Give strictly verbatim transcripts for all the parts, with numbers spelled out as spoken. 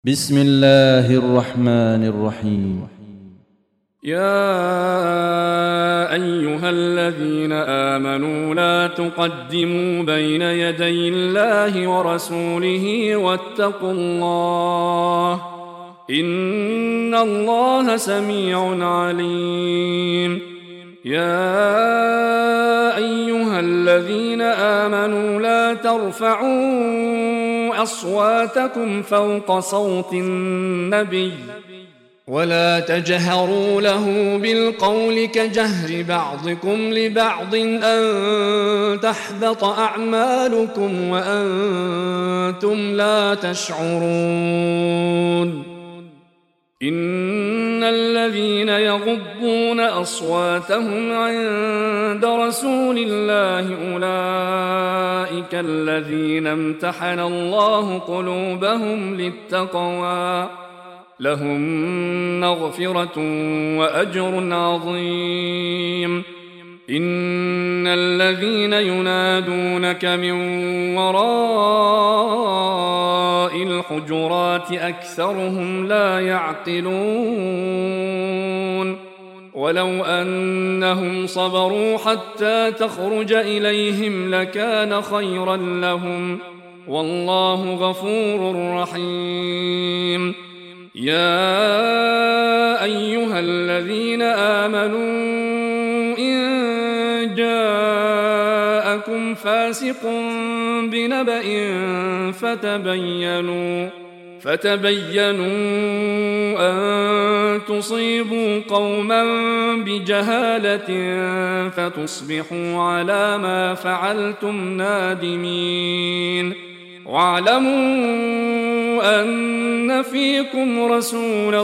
بسم الله الرحمن الرحيم. يا أيها الذين آمنوا لا تقدموا بين يدي الله ورسوله واتقوا الله إن الله سميع عليم. يا أيها الذين آمنوا لا ترفعوا أصواتكم فوق صوت النبي ولا تجهروا له بالقول كجهر بعضكم لبعض أن تحبط أعمالكم وأنتم لا تشعرون. إن الذين يغضون أصواتهم عند رسول الله أولئك الذين امتحن الله قلوبهم للتقوى لهم مغفرة وأجر عظيم. إن الذين ينادونك من وراء الحجرات أكثرهم لا يعقلون. ولو أنهم صبروا حتى تخرج إليهم لكان خيرا لهم والله غفور رحيم. يا أيها الذين آمنوا إن جاءكم فاسق بنبأ فتبينوا فتبينوا أن تصيبوا قوما بجهالة فتصبحوا على ما فعلتم نادمين. واعلموا أن فيكم رسول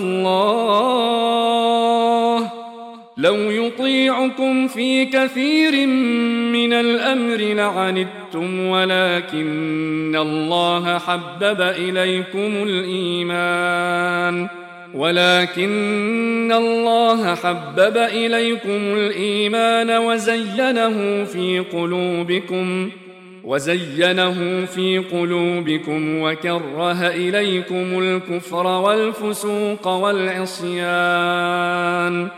الله لو يطيعكم في كثير من الأمر لعنتم ولكن الله حبب إليكم الإيمان ولكن الله حبب إليكم الإيمان وزينه في قلوبكم وزينه في قلوبكم وكره إليكم الكفر والفسوق والعصيان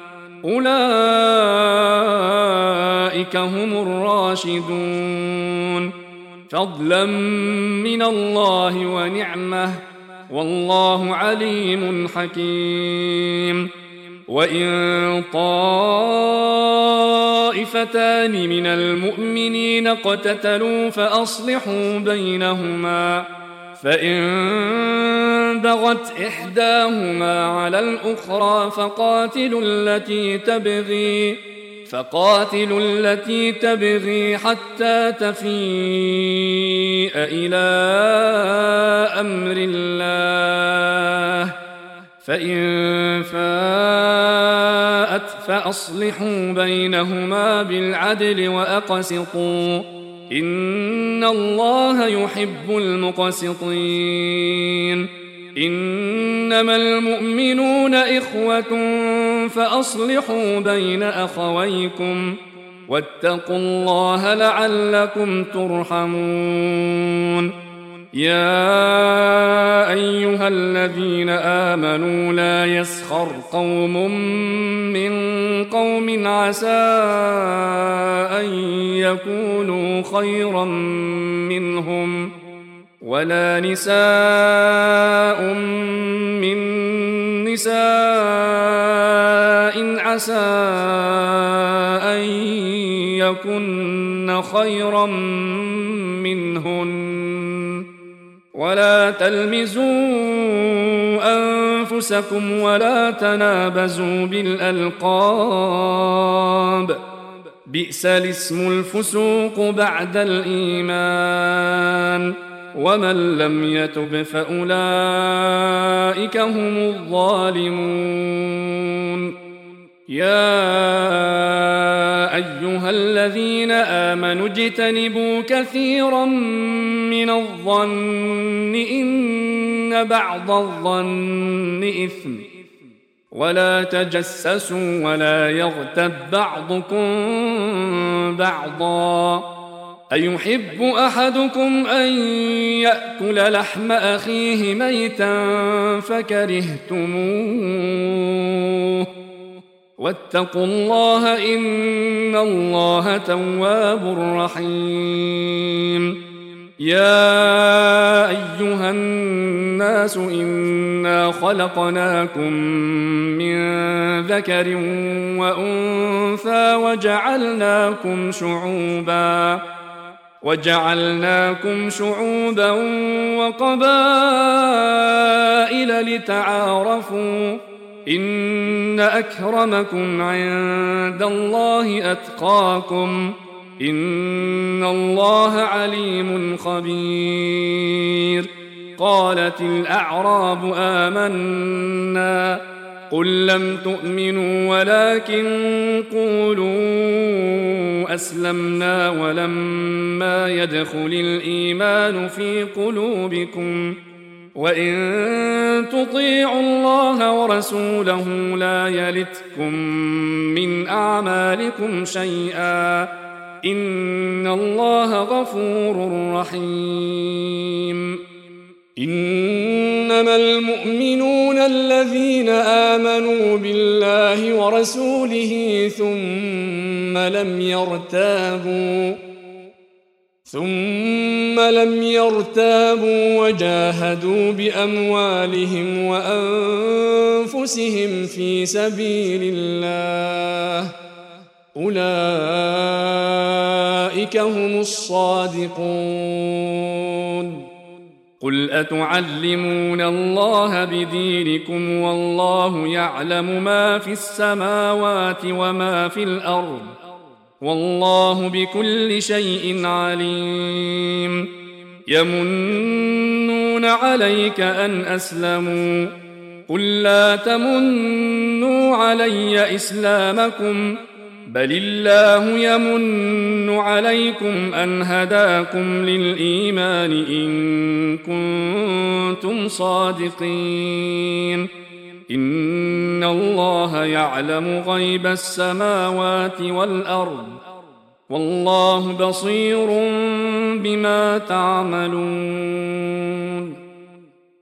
أولئك هم الراشدون فضلا من الله ونعمة والله عليم حكيم. وإن طائفتان من المؤمنين اقتتلوا فأصلحوا بينهما فإن بغت إحداهما على الأخرى فقاتلوا التي تبغي فقاتلوا التي تبغي حتى تفيء إلى أمر الله فإن فاءت فأصلحوا بينهما بالعدل وأقسطوا إن الله يحب المقسطين. إنما المؤمنون إخوة فأصلحوا بين أخويكم واتقوا الله لعلكم ترحمون. يا أيها الذين آمنوا لا يسخر قوم من قوم عسى أن يكونوا خيرا منهم ولا نساء من نساء عسى أن يكن خيرا منهن ولا تلمزوا أنفسكم ولا تنابزوا بالألقاب بئس الاسم الفسوق بعد الإيمان ومن لم يتب فأولئك هم الظالمون. يا أيها الذين آمنوا اجتنبوا كثيرا من الظن إن بعض الظن إثم ولا تجسسوا ولا يغتب بعضكم بعضا أيحب أحدكم أن يأكل لحم أخيه ميتا فكرهتموه واتقوا الله إن الله تواب رحيم يا أيها الناس إنا خلقناكم من ذكر وأنثى وجعلناكم شعوبا وجعلناكم شعوبا وقبائل لتعارفوا إن أكرمكم عند الله أتقاكم إن الله عليم خبير قالت الأعراب آمنا قل لم تؤمنوا ولكن قولوا أسلمنا ولما يدخل الإيمان في قلوبكم وإن تطيعوا الله ورسوله لا يلتكم من أعمالكم شيئا إن الله غفور رحيم إنما المؤمنون الذين آمنوا بالله ورسوله ثم لم يرتابوا ثم لم يرتابوا وجاهدوا بأموالهم وأنفسهم في سبيل الله أولئك هم الصادقون قل أتعلمون الله بدينكم والله يعلم ما في السماوات وما في الأرض والله بكل شيء عليم يمنون عليك أن أسلموا قل لا تمنوا علي إسلامكم بل الله يمن عليكم أن هداكم للإيمان إن كنتم صادقين إن الله يعلم غيب السماوات والأرض والله بصير بما تعملون